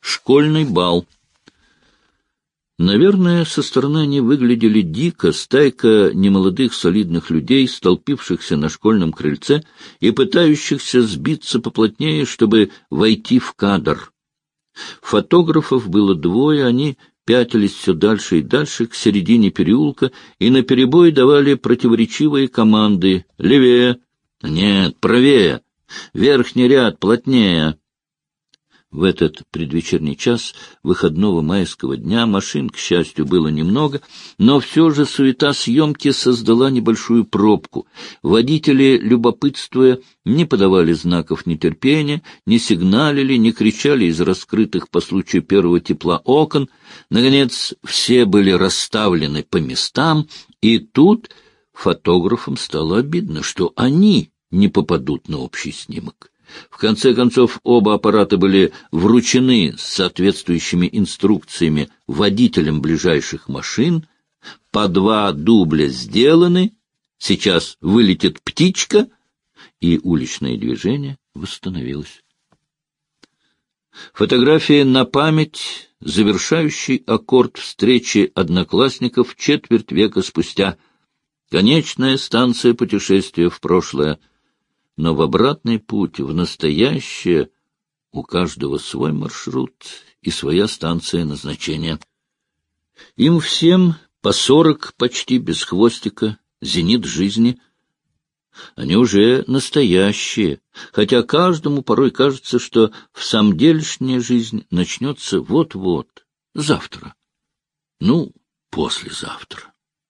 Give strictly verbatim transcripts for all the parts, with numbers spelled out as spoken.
Школьный бал. Наверное, со стороны они выглядели дико, стайка немолодых солидных людей, столпившихся на школьном крыльце и пытающихся сбиться поплотнее, чтобы войти в кадр. Фотографов было двое, они пятились все дальше и дальше к середине переулка и наперебой давали противоречивые команды: «Левее! Нет, правее! Верхний ряд плотнее!» В этот предвечерний час выходного майского дня машин, к счастью, было немного, но все же суета съемки создала небольшую пробку. Водители, любопытствуя, не подавали знаков нетерпения, не сигналили, не кричали из раскрытых по случаю первого тепла окон. Наконец, все были расставлены по местам, и тут фотографам стало обидно, что они не попадут на общий снимок. В конце концов, оба аппарата были вручены с соответствующими инструкциями водителям ближайших машин. По два дубля сделаны, сейчас вылетит птичка, и уличное движение восстановилось. Фотография на память, завершающий аккорд встречи одноклассников четверть века спустя. Конечная станция путешествия в прошлое. Но в обратный путь, в настоящее, у каждого свой маршрут и своя станция назначения. Им всем по сорок почти без хвостика, зенит жизни. Они уже настоящие, хотя каждому порой кажется, что всамделишняя жизнь начнется вот-вот, завтра, ну, послезавтра.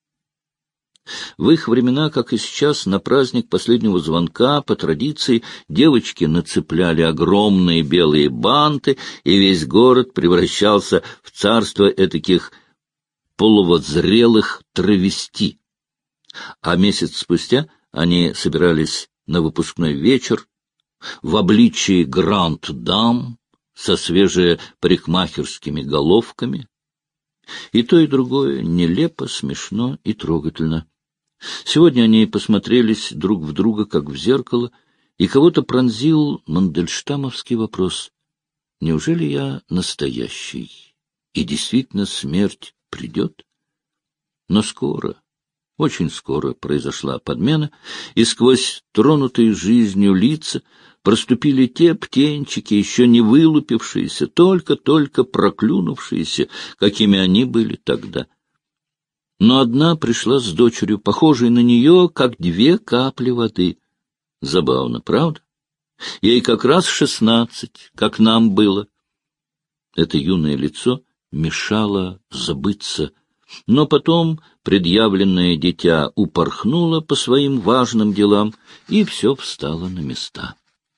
В их времена, как и сейчас, на праздник последнего звонка, по традиции, девочки нацепляли огромные белые банты, и весь город превращался в царство этаких полувозрелых травести. А месяц спустя они собирались на выпускной вечер в обличии гранд-дам со свежепарикмахерскими головками. И то, и другое нелепо, смешно и трогательно. Сегодня они посмотрелись друг в друга, как в зеркало, и кого-то пронзил мандельштамовский вопрос: неужели я настоящий, и действительно смерть придет? Но скоро, очень скоро произошла подмена, и сквозь тронутые жизнью лица проступили те птенчики, еще не вылупившиеся, только-только проклюнувшиеся, какими они были тогда. Но одна пришла с дочерью, похожей на нее, как две капли воды. Забавно, правда? Ей как раз шестнадцать, как нам было. Это юное лицо мешало забыться, но потом предъявленное дитя упорхнуло по своим важным делам, и все встало на места.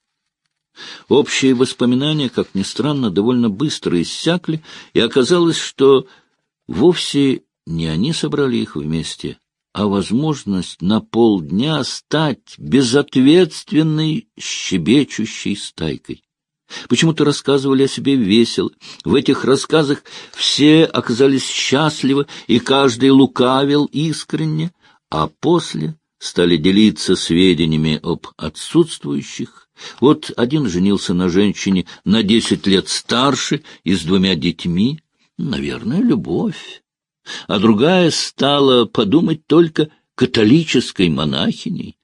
Общие воспоминания, как ни странно, довольно быстро иссякли, и оказалось, что вовсе не они собрали их вместе, а возможность на полдня стать безответственной щебечущей стайкой. Почему-то рассказывали о себе весело. В этих рассказах все оказались счастливы, и каждый лукавил искренне, а после стали делиться сведениями об отсутствующих. Вот один женился на женщине на десять лет старше и с двумя детьми. Наверное, любовь. А другая стала подумать только католической монахиней.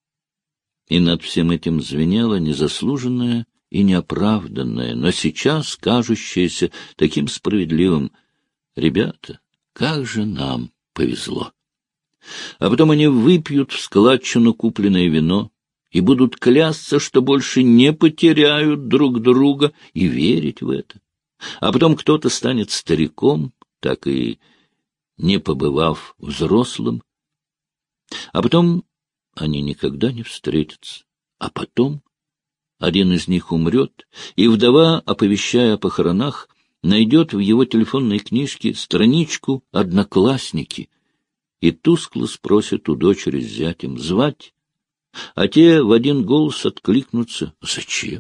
И над всем этим звенело незаслуженное и неоправданное, но сейчас кажущееся таким справедливым: ребята, как же нам повезло! А потом они выпьют в складчину купленное вино и будут клясться, что больше не потеряют друг друга, и верить в это. А потом кто-то станет стариком, так и не побывав взрослым. А потом они никогда не встретятся. А потом один из них умрет, и вдова, оповещая о похоронах, найдет в его телефонной книжке страничку «Одноклассники» и тускло спросит у дочери с зятем звать, а те в один голос откликнутся: «Зачем?».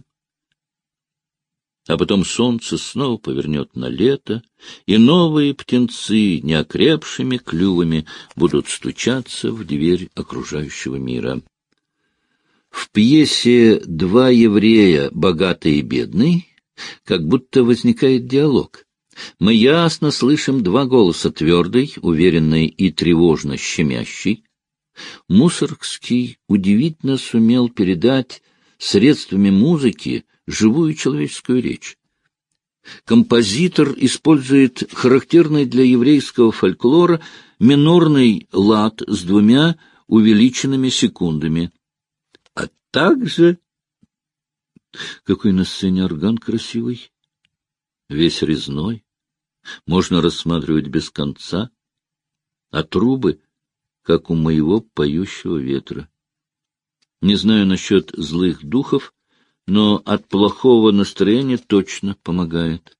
А потом солнце снова повернет на лето, и новые птенцы неокрепшими клювами будут стучаться в дверь окружающего мира. В пьесе «Два еврея, богатый и бедный» Как будто возникает диалог. Мы ясно слышим два голоса: твердый, уверенный и тревожно щемящий. Мусоргский удивительно сумел передать средствами музыки живую человеческую речь. Композитор использует характерный для еврейского фольклора минорный лад с двумя увеличенными секундами. А также... Какой на сцене орган красивый, весь резной, можно рассматривать без конца, а трубы, как у моего поющего ветра. Не знаю насчет злых духов, но от плохого настроения точно помогает.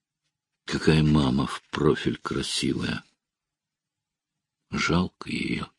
Какая мама в профиль красивая! Жалко ее.